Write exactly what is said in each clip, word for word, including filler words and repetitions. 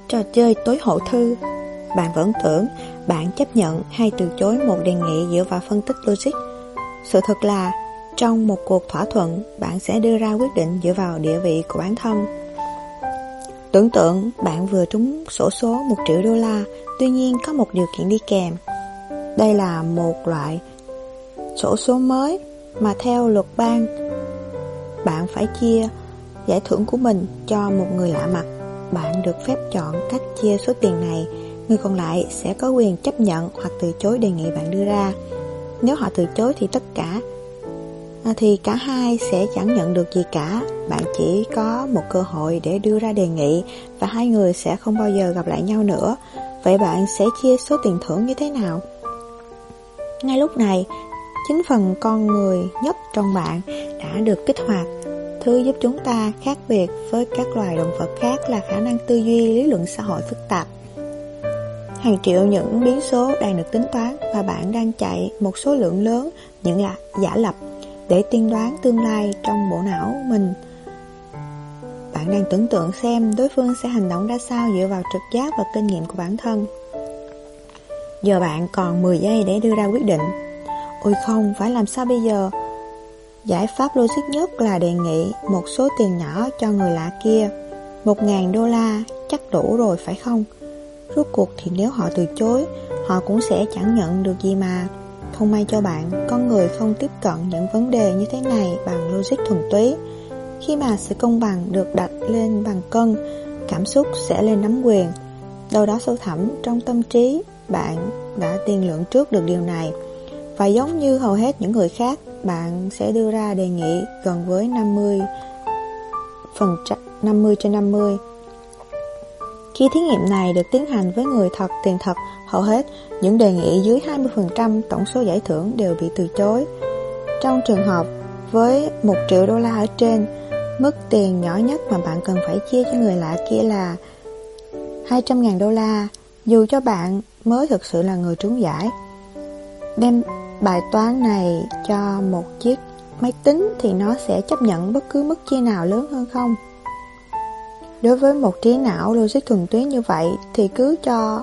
trò chơi tối hậu thư. Bạn vẫn tưởng bạn chấp nhận hay từ chối một đề nghị dựa vào phân tích logic. Sự thật là trong một cuộc thỏa thuận, bạn sẽ đưa ra quyết định dựa vào địa vị của bản thân. Tưởng tượng bạn vừa trúng xổ số một triệu đô la, tuy nhiên có một điều kiện đi kèm. Đây là một loại xổ số mới mà theo luật bang, bạn phải chia giải thưởng của mình cho một người lạ mặt. Bạn được phép chọn cách chia số tiền này. Người còn lại sẽ có quyền chấp nhận hoặc từ chối đề nghị bạn đưa ra. Nếu họ từ chối thì tất cả Thì cả hai sẽ chẳng nhận được gì cả. Bạn chỉ có một cơ hội để đưa ra đề nghị, và hai người sẽ không bao giờ gặp lại nhau nữa. Vậy bạn sẽ chia số tiền thưởng như thế nào? Ngay lúc này, chính phần con người nhất trong bạn đã được kích hoạt. Thứ giúp chúng ta khác biệt với các loài động vật khác là khả năng tư duy lý luận xã hội phức tạp. Hàng triệu những biến số đang được tính toán, và bạn đang chạy một số lượng lớn những là giả lập để tiên đoán tương lai trong bộ não mình. Bạn đang tưởng tượng xem đối phương sẽ hành động ra sao dựa vào trực giác và kinh nghiệm của bản thân. Giờ bạn còn mười giây để đưa ra quyết định. Ôi không, phải làm sao bây giờ? Giải pháp logic nhất là đề nghị một số tiền nhỏ cho người lạ kia. Một ngàn đô la chắc đủ rồi phải không? Rốt cuộc thì nếu họ từ chối, họ cũng sẽ chẳng nhận được gì mà. Không may cho bạn, con người không tiếp cận những vấn đề như thế này bằng logic thuần túy. Khi mà sự công bằng được đặt lên bàn cân, cảm xúc sẽ lên nắm quyền. Đâu đó sâu thẳm trong tâm trí, bạn đã tiên lượng trước được điều này. Và giống như hầu hết những người khác, bạn sẽ đưa ra đề nghị gần với năm mươi phần năm mươi trên năm mươi. Khi thí nghiệm này được tiến hành với người thật tiền thật, hầu hết những đề nghị dưới hai mươi phần trăm tổng số giải thưởng đều bị từ chối. Trong trường hợp với một triệu đô la ở trên, mức tiền nhỏ nhất mà bạn cần phải chia cho người lạ kia là hai trăm ngàn đô la, dù cho bạn mới thực sự là người trúng giải. Đem bài toán này cho một chiếc máy tính thì nó sẽ chấp nhận bất cứ mức chia nào lớn hơn không? Đối với một trí não logic thuần túy như vậy thì cứ cho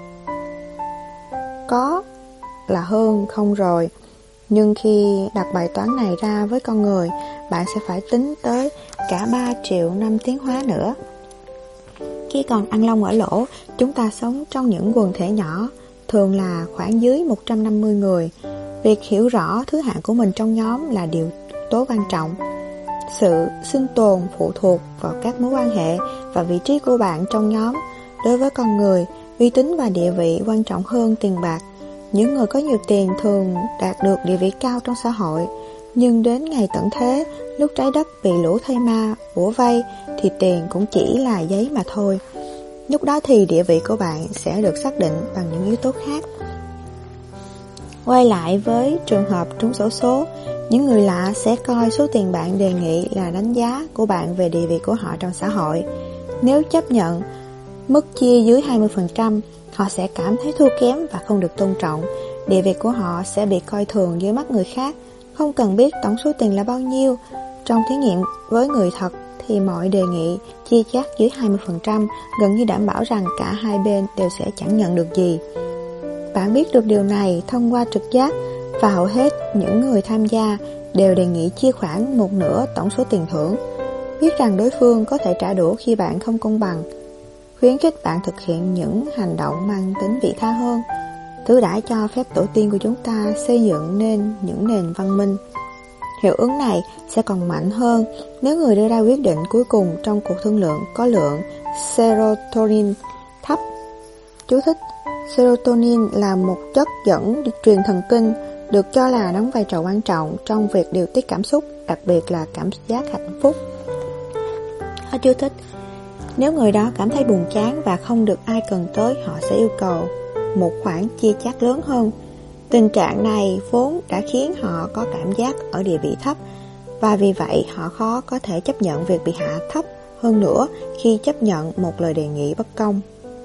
có là hơn không rồi. Nhưng khi đặt bài toán này ra với con người, bạn sẽ phải tính tới cả ba triệu năm tiến hóa nữa. Khi còn ăn lông ở lỗ, chúng ta sống trong những quần thể nhỏ, thường là khoảng dưới một trăm năm mươi người. Việc hiểu rõ thứ hạng của mình trong nhóm là điều tố quan trọng. Sự sinh tồn phụ thuộc vào các mối quan hệ và vị trí của bạn trong nhóm. Đối với con người, uy tín và địa vị quan trọng hơn tiền bạc. Những người có nhiều tiền thường đạt được địa vị cao trong xã hội, nhưng đến ngày tận thế, lúc trái đất bị lũ thây ma bủa vây, thì tiền cũng chỉ là giấy mà thôi. Lúc đó thì địa vị của bạn sẽ được xác định bằng những yếu tố khác. Quay lại với trường hợp trúng xổ số, những người lạ sẽ coi số tiền bạn đề nghị là đánh giá của bạn về địa vị của họ trong xã hội. Nếu chấp nhận mức chia dưới hai mươi phần trăm, họ sẽ cảm thấy thua kém và không được tôn trọng. Địa vị của họ sẽ bị coi thường dưới mắt người khác, không cần biết tổng số tiền là bao nhiêu. Trong thí nghiệm với người thật thì mọi đề nghị chia chác dưới hai mươi phần trăm gần như đảm bảo rằng cả hai bên đều sẽ chẳng nhận được gì. Bạn biết được điều này thông qua trực giác, và hầu hết những người tham gia đều đề nghị chia khoảng một nửa tổng số tiền thưởng, biết rằng đối phương có thể trả đũa khi bạn không công bằng, khuyến khích bạn thực hiện những hành động mang tính vị tha hơn. Thứ đã cho phép tổ tiên của chúng ta xây dựng nên những nền văn minh. Hiệu ứng này sẽ còn mạnh hơn nếu người đưa ra quyết định cuối cùng trong cuộc thương lượng có lượng serotonin thấp. Chú thích: Serotonin là một chất dẫn truyền thần kinh, được cho là đóng vai trò quan trọng trong việc điều tiết cảm xúc, đặc biệt là cảm giác hạnh phúc. Hết chú thích. Nếu người đó cảm thấy buồn chán và không được ai cần tới, họ sẽ yêu cầu một khoản chia chác lớn hơn. Tình trạng này vốn đã khiến họ có cảm giác ở địa vị thấp, và vì vậy họ khó có thể chấp nhận việc bị hạ thấp hơn nữa khi chấp nhận một lời đề nghị bất công.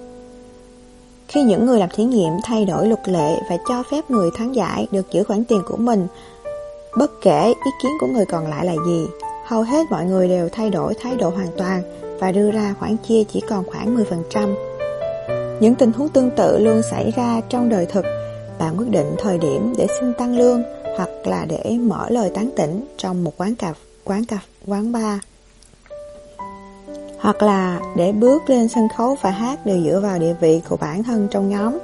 Khi những người làm thí nghiệm thay đổi luật lệ và cho phép người thắng giải được giữ khoản tiền của mình, bất kể ý kiến của người còn lại là gì, hầu hết mọi người đều thay đổi thái độ hoàn toàn và đưa ra khoản chia chỉ còn khoảng mười phần trăm. Những tình huống tương tự luôn xảy ra trong đời thực. Bạn quyết định thời điểm để xin tăng lương hoặc là để mở lời tán tỉnh trong một quán cà quán cà quán bar, hoặc là để bước lên sân khấu và hát đều dựa vào địa vị của bản thân trong nhóm.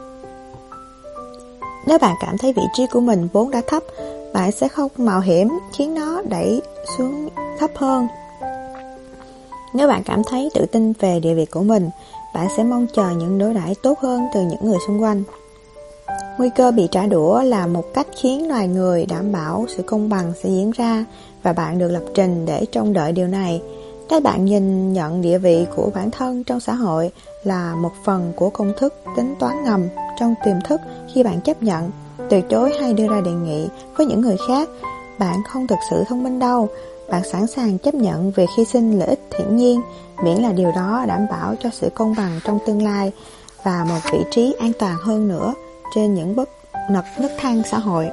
Nếu bạn cảm thấy vị trí của mình vốn đã thấp, bạn sẽ không mạo hiểm khiến nó đẩy xuống thấp hơn. Nếu bạn cảm thấy tự tin về địa vị của mình, bạn sẽ mong chờ những đối đãi tốt hơn từ những người xung quanh. Nguy cơ bị trả đũa là một cách khiến loài người đảm bảo sự công bằng sẽ diễn ra, và bạn được lập trình để trông đợi điều này. Các bạn nhìn nhận địa vị của bản thân trong xã hội là một phần của công thức tính toán ngầm trong tiềm thức. Khi bạn chấp nhận, từ chối hay đưa ra đề nghị với những người khác, bạn không thực sự thông minh đâu. Bạn sẵn sàng chấp nhận việc hy sinh lợi ích hiển nhiên, miễn là điều đó đảm bảo cho sự công bằng trong tương lai và một vị trí an toàn hơn nữa trên những bước nấc nấc thang xã hội.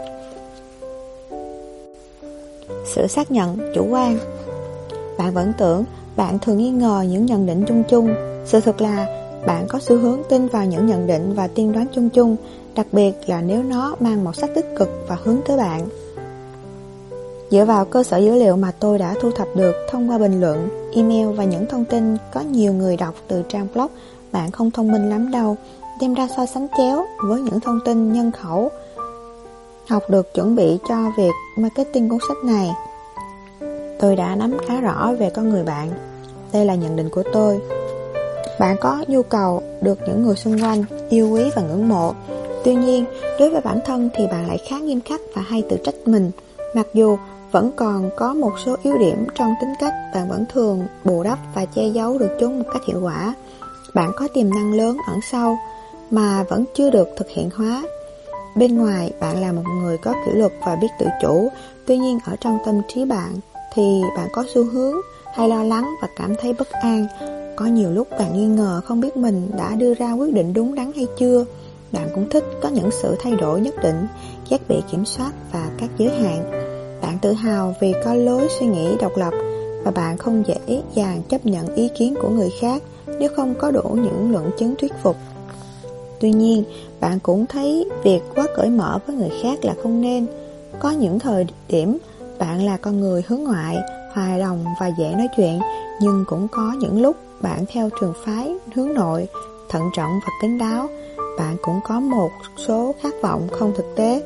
Sự xác nhận chủ quan. Bạn vẫn tưởng bạn thường nghi ngờ những nhận định chung chung. Sự thật là bạn có xu hướng tin vào những nhận định và tiên đoán chung chung, đặc biệt là nếu nó mang màu sắc tích cực và hướng tới bạn. Dựa vào cơ sở dữ liệu mà tôi đã thu thập được thông qua bình luận, email và những thông tin có nhiều người đọc từ trang blog, bạn không thông minh lắm đâu. Đem ra so sánh chéo với những thông tin nhân khẩu học được chuẩn bị cho việc marketing cuốn sách này. Tôi đã nắm khá rõ về con người bạn. Đây là nhận định của tôi. Bạn có nhu cầu được những người xung quanh yêu quý và ngưỡng mộ. Tuy nhiên, đối với bản thân thì bạn lại khá nghiêm khắc và hay tự trách mình. Mặc dù vẫn còn có một số yếu điểm trong tính cách, bạn vẫn thường bù đắp và che giấu được chúng một cách hiệu quả. Bạn có tiềm năng lớn ẩn sâu mà vẫn chưa được thực hiện hóa. Bên ngoài, bạn là một người có kỷ luật và biết tự chủ. Tuy nhiên, ở trong tâm trí bạn thì bạn có xu hướng hay lo lắng và cảm thấy bất an. Có nhiều lúc bạn nghi ngờ không biết mình đã đưa ra quyết định đúng đắn hay chưa. Bạn cũng thích có những sự thay đổi nhất định, ghét bị kiểm soát và các giới hạn. Bạn tự hào vì có lối suy nghĩ độc lập, và bạn không dễ dàng chấp nhận ý kiến của người khác nếu không có đủ những luận chứng thuyết phục. Tuy nhiên, bạn cũng thấy việc quá cởi mở với người khác là không nên. Có những thời điểm bạn là con người hướng ngoại, hòa đồng và dễ nói chuyện, nhưng cũng có những lúc bạn theo trường phái hướng nội, thận trọng và kín đáo. Bạn cũng có một số khát vọng không thực tế.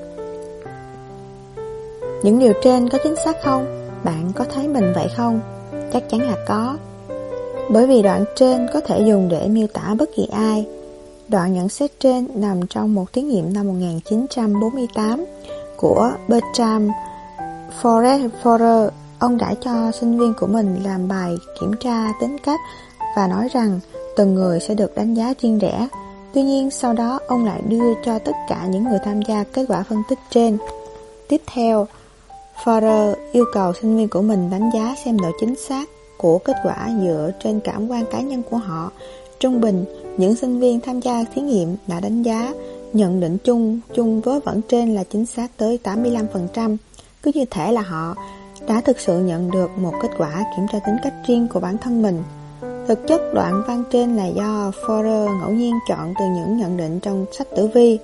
Những điều trên có chính xác không? Bạn có thấy mình vậy không? Chắc chắn là có. Bởi vì đoạn trên có thể dùng để miêu tả bất kỳ ai. Đoạn nhận xét trên nằm trong một thí nghiệm năm một nghìn chín trăm bốn mươi tám của Bertram Forer. Ông đã cho sinh viên của mình làm bài kiểm tra tính cách và nói rằng từng người sẽ được đánh giá riêng rẽ. Tuy nhiên sau đó ông lại đưa cho tất cả những người tham gia kết quả phân tích trên. Tiếp theo, Forer yêu cầu sinh viên của mình đánh giá xem độ chính xác của kết quả dựa trên cảm quan cá nhân của họ. Trung bình, những sinh viên tham gia thí nghiệm đã đánh giá nhận định chung chung vớ vẩn trên là chính xác tới tám mươi lăm phần trăm. Cứ như thể là họ đã thực sự nhận được một kết quả kiểm tra tính cách riêng của bản thân mình. Thực chất đoạn văn trên là do Forer ngẫu nhiên chọn từ những nhận định trong sách tử vi.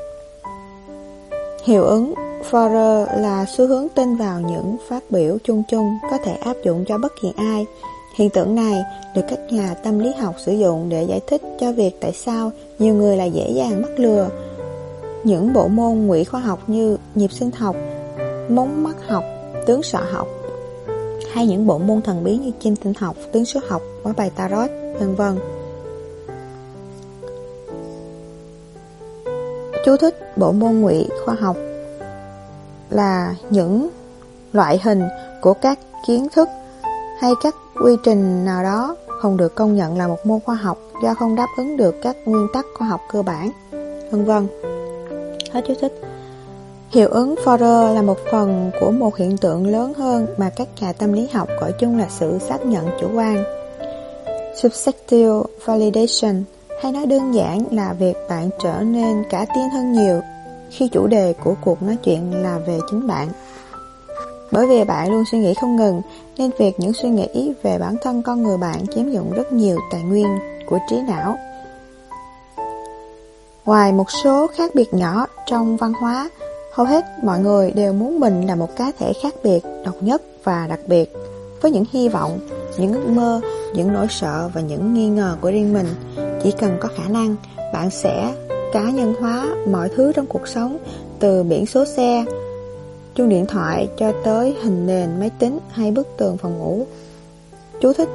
Hiệu ứng Forer là xu hướng tin vào những phát biểu chung chung có thể áp dụng cho bất kỳ ai. Hiện tượng này được các nhà tâm lý học sử dụng để giải thích cho việc tại sao nhiều người lại dễ dàng mắc lừa. Những bộ môn ngụy khoa học như nhịp sinh học, mống mắt học, tướng sọ học, hay những bộ môn thần bí như chim tinh học, tướng số học, và bài tarot, vân vân. Chú thích: bộ môn ngụy khoa học là những loại hình của các kiến thức hay các quy trình nào đó không được công nhận là một môn khoa học do không đáp ứng được các nguyên tắc khoa học cơ bản, vân vân. Hết chú thích. Hiệu ứng Forer là một phần của một hiện tượng lớn hơn mà các nhà tâm lý học gọi chung là sự xác nhận chủ quan, subjective validation, hay nói đơn giản là việc bạn trở nên cả tin hơn nhiều khi chủ đề của cuộc nói chuyện là về chính bạn. Bởi vì bạn luôn suy nghĩ không ngừng, nên việc những suy nghĩ về bản thân con người bạn chiếm dụng rất nhiều tài nguyên của trí não. Ngoài một số khác biệt nhỏ trong văn hóa, hầu hết mọi người đều muốn mình là một cá thể khác biệt, độc nhất và đặc biệt, với những hy vọng, những ước mơ, những nỗi sợ và những nghi ngờ của riêng mình. Chỉ cần có khả năng, bạn sẽ cá nhân hóa mọi thứ trong cuộc sống, từ biển số xe, chuông điện thoại cho tới hình nền máy tính hay bức tường phòng ngủ. Chú thích: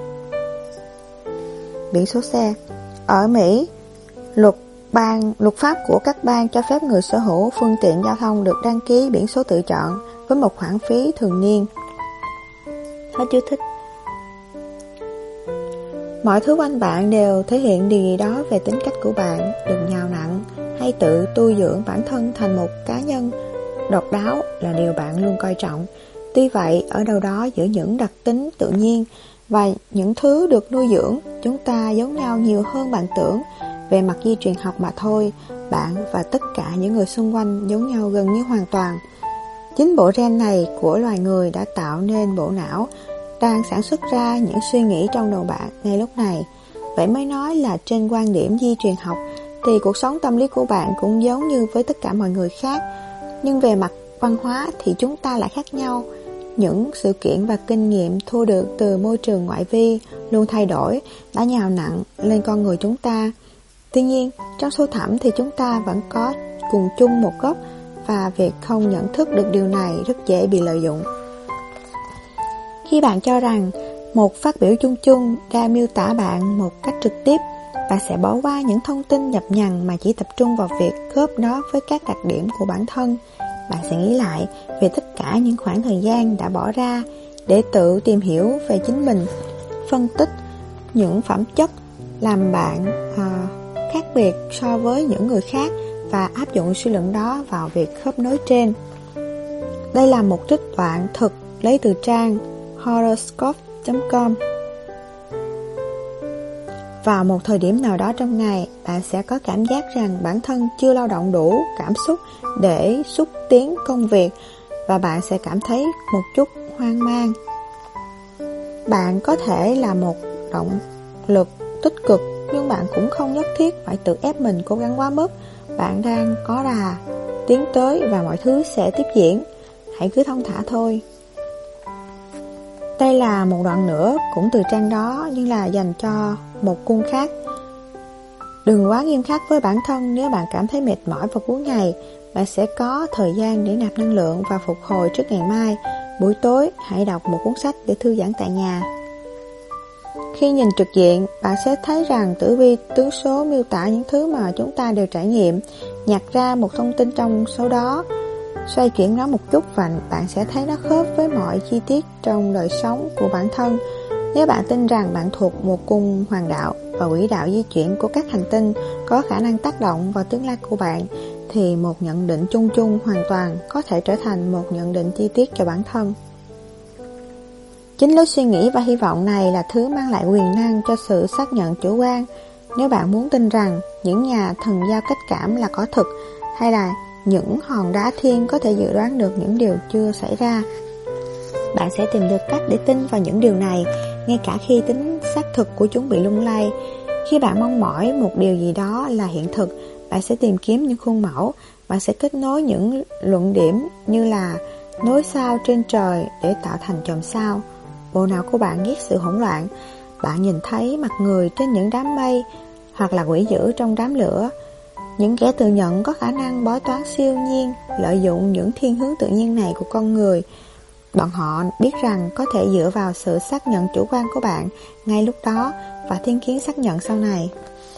biển số xe. Ở Mỹ, luật bang luật pháp của các bang cho phép người sở hữu phương tiện giao thông được đăng ký biển số tự chọn với một khoản phí thường niên. Hết chú thích. Mọi thứ quanh bạn đều thể hiện điều gì đó về tính cách của bạn. Đừng nhào nặng hay tự tu dưỡng bản thân thành một cá nhân độc đáo là điều bạn luôn coi trọng. Tuy vậy, ở đâu đó giữa những đặc tính tự nhiên và những thứ được nuôi dưỡng, chúng ta giống nhau nhiều hơn bạn tưởng. Về mặt di truyền học mà thôi, bạn và tất cả những người xung quanh giống nhau gần như hoàn toàn. Chính bộ gen này của loài người đã tạo nên bộ não đang sản xuất ra những suy nghĩ trong đầu bạn ngay lúc này. Vậy mới nói là trên quan điểm di truyền học thì cuộc sống tâm lý của bạn cũng giống như với tất cả mọi người khác. Nhưng về mặt văn hóa thì chúng ta lại khác nhau. Những sự kiện và kinh nghiệm thu được từ môi trường ngoại vi luôn thay đổi, đã nhào nặng lên con người chúng ta. Tuy nhiên, trong sâu thẳm thì chúng ta vẫn có cùng chung một gốc, và việc không nhận thức được điều này rất dễ bị lợi dụng. Khi bạn cho rằng một phát biểu chung chung đã miêu tả bạn một cách trực tiếp, bạn sẽ bỏ qua những thông tin nhập nhằng mà chỉ tập trung vào việc khớp nó với các đặc điểm của bản thân. Bạn sẽ nghĩ lại về tất cả những khoảng thời gian đã bỏ ra để tự tìm hiểu về chính mình, phân tích những phẩm chất làm bạn à, khác biệt so với những người khác và áp dụng suy luận đó vào việc khớp nối trên. Đây là một trích đoạn thực lấy từ trang horoscope chấm com. Vào một thời điểm nào đó trong ngày, bạn sẽ có cảm giác rằng bản thân chưa lao động đủ cảm xúc để xúc tiến công việc, và bạn sẽ cảm thấy một chút hoang mang. Bạn có thể là một động lực tích cực, nhưng bạn cũng không nhất thiết phải tự ép mình cố gắng quá mức. Bạn đang có đà tiến tới và mọi thứ sẽ tiếp diễn. Hãy cứ thong thả thôi. Đây là một đoạn nữa cũng từ trang đó, nhưng là dành cho một cung khác. Đừng quá nghiêm khắc với bản thân. Nếu bạn cảm thấy mệt mỏi vào cuối ngày, bạn sẽ có thời gian để nạp năng lượng và phục hồi trước ngày mai. Buổi tối, hãy đọc một cuốn sách để thư giãn tại nhà. Khi nhìn trực diện, bạn sẽ thấy rằng tử vi tướng số miêu tả những thứ mà chúng ta đều trải nghiệm. Nhặt ra một thông tin trong số đó, xoay chuyển nó một chút và bạn sẽ thấy nó khớp với mọi chi tiết trong đời sống của bản thân. Nếu bạn tin rằng bạn thuộc một cung hoàng đạo và quỹ đạo di chuyển của các hành tinh có khả năng tác động vào tương lai của bạn, thì một nhận định chung chung hoàn toàn có thể trở thành một nhận định chi tiết cho bản thân. Chính lối suy nghĩ và hy vọng này là thứ mang lại quyền năng cho sự xác nhận chủ quan. Nếu bạn muốn tin rằng những nhà thần giao cách cảm là có thực, hay là những hòn đá thiên có thể dự đoán được những điều chưa xảy ra, bạn sẽ tìm được cách để tin vào những điều này, ngay cả khi tính xác thực của chúng bị lung lay. Khi bạn mong mỏi một điều gì đó là hiện thực, bạn sẽ tìm kiếm những khuôn mẫu. Bạn sẽ kết nối những luận điểm như là nối sao trên trời để tạo thành chòm sao. Bộ não của bạn ghét sự hỗn loạn. Bạn nhìn thấy mặt người trên những đám mây, hoặc là quỷ dữ trong đám lửa. Những kẻ tự nhận có khả năng bói toán siêu nhiên lợi dụng những thiên hướng tự nhiên này của con người. Bọn họ biết rằng có thể dựa vào sự xác nhận chủ quan của bạn ngay lúc đó và thiên kiến xác nhận sau này.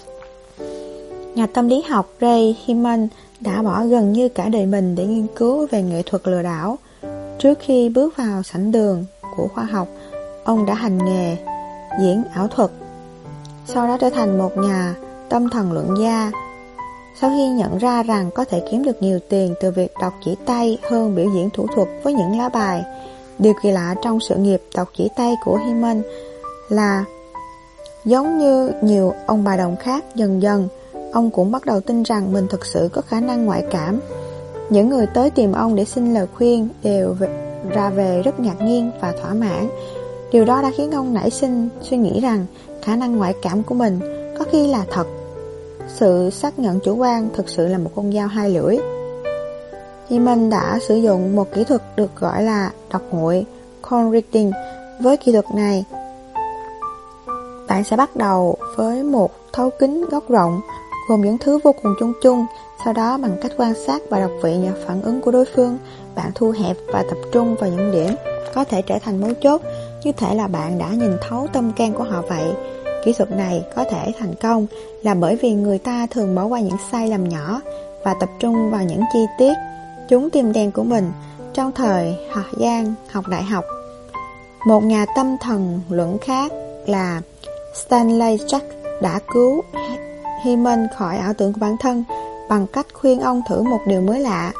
Nhà tâm lý học Ray Hyman đã bỏ gần như cả đời mình để nghiên cứu về nghệ thuật lừa đảo. Trước khi bước vào sảnh đường của khoa học, ông đã hành nghề diễn ảo thuật, sau đó trở thành một nhà tâm thần luận gia. Sau khi nhận ra rằng có thể kiếm được nhiều tiền từ việc đọc chỉ tay hơn biểu diễn thủ thuật với những lá bài, điều kỳ lạ trong sự nghiệp đọc chỉ tay của Hyman là giống như nhiều ông bà đồng khác, dần dần ông cũng bắt đầu tin rằng mình thực sự có khả năng ngoại cảm. Những người tới tìm ông để xin lời khuyên đều ra về rất ngạc nhiên và thỏa mãn. Điều đó đã khiến ông nảy sinh suy nghĩ rằng khả năng ngoại cảm của mình có khi là thật. Sự xác nhận chủ quan thực sự là một con dao hai lưỡi. Hyman đã sử dụng một kỹ thuật được gọi là đọc nguội, cold reading. Với kỹ thuật này, bạn sẽ bắt đầu với một thấu kính góc rộng gồm những thứ vô cùng chung chung. Sau đó bằng cách quan sát và đọc vị và phản ứng của đối phương, bạn thu hẹp và tập trung vào những điểm có thể trở thành mấu chốt, như thể là bạn đã nhìn thấu tâm can của họ vậy. Kỹ thuật này có thể thành công là bởi vì người ta thường bỏ qua những sai lầm nhỏ và tập trung vào những chi tiết chúng tim đen của mình. Trong thời học gian học đại học, một nhà tâm thần luận khác là Stanley Jack đã cứu Hyman khỏi ảo tưởng của bản thân bằng cách khuyên ông thử một điều mới lạ.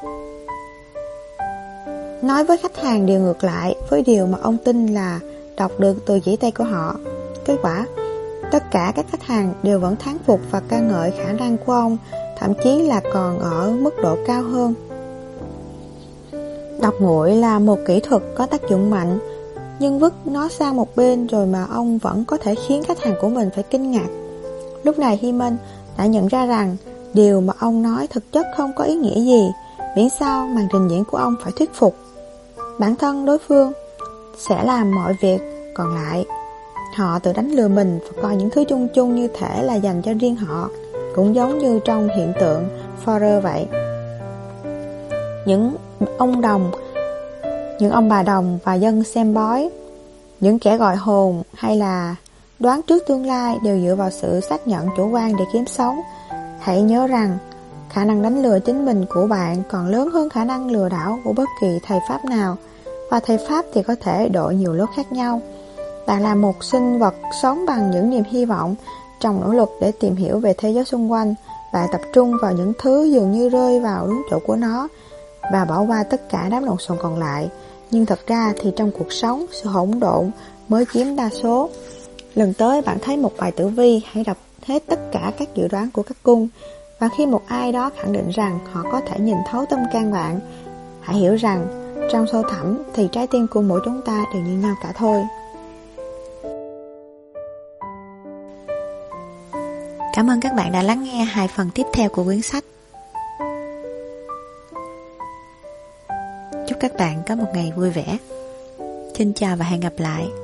Nói với khách hàng điều ngược lại với điều mà ông tin là đọc được từ chỉ tay của họ. Kết quả, tất cả các khách hàng đều vẫn thán phục và ca ngợi khả năng của ông, thậm chí là còn ở mức độ cao hơn. Đọc nguội là một kỹ thuật có tác dụng mạnh, nhưng vứt nó sang một bên rồi mà ông vẫn có thể khiến khách hàng của mình phải kinh ngạc. Lúc này Hyman đã nhận ra rằng điều mà ông nói thực chất không có ý nghĩa gì, miễn sao màn trình diễn của ông phải thuyết phục. Bản thân đối phương sẽ làm mọi việc còn lại. Họ tự đánh lừa mình và coi những thứ chung chung như thể là dành cho riêng họ, cũng giống như trong hiện tượng Forer vậy. Những ông đồng, những ông bà đồng và dân xem bói, những kẻ gọi hồn hay là đoán trước tương lai đều dựa vào sự xác nhận chủ quan để kiếm sống. Hãy nhớ rằng khả năng đánh lừa chính mình của bạn còn lớn hơn khả năng lừa đảo của bất kỳ thầy Pháp nào. Và thầy Pháp thì có thể đội nhiều lớp khác nhau. Bạn là một sinh vật sống bằng những niềm hy vọng. Trong nỗ lực để tìm hiểu về thế giới xung quanh, bạn tập trung vào những thứ dường như rơi vào đúng chỗ của nó và bỏ qua tất cả đám lộn xộn còn lại. Nhưng thật ra thì trong cuộc sống, sự hỗn độn mới chiếm đa số. Lần tới bạn thấy một bài tử vi, hãy đọc hết tất cả các dự đoán của các cung. Và khi một ai đó khẳng định rằng họ có thể nhìn thấu tâm can bạn, hãy hiểu rằng trong sâu thẳm thì trái tim của mỗi chúng ta đều như nhau cả thôi. Cảm ơn các bạn đã lắng nghe hai phần tiếp theo của quyển sách. Chúc các bạn có một ngày vui vẻ. Xin chào và hẹn gặp lại.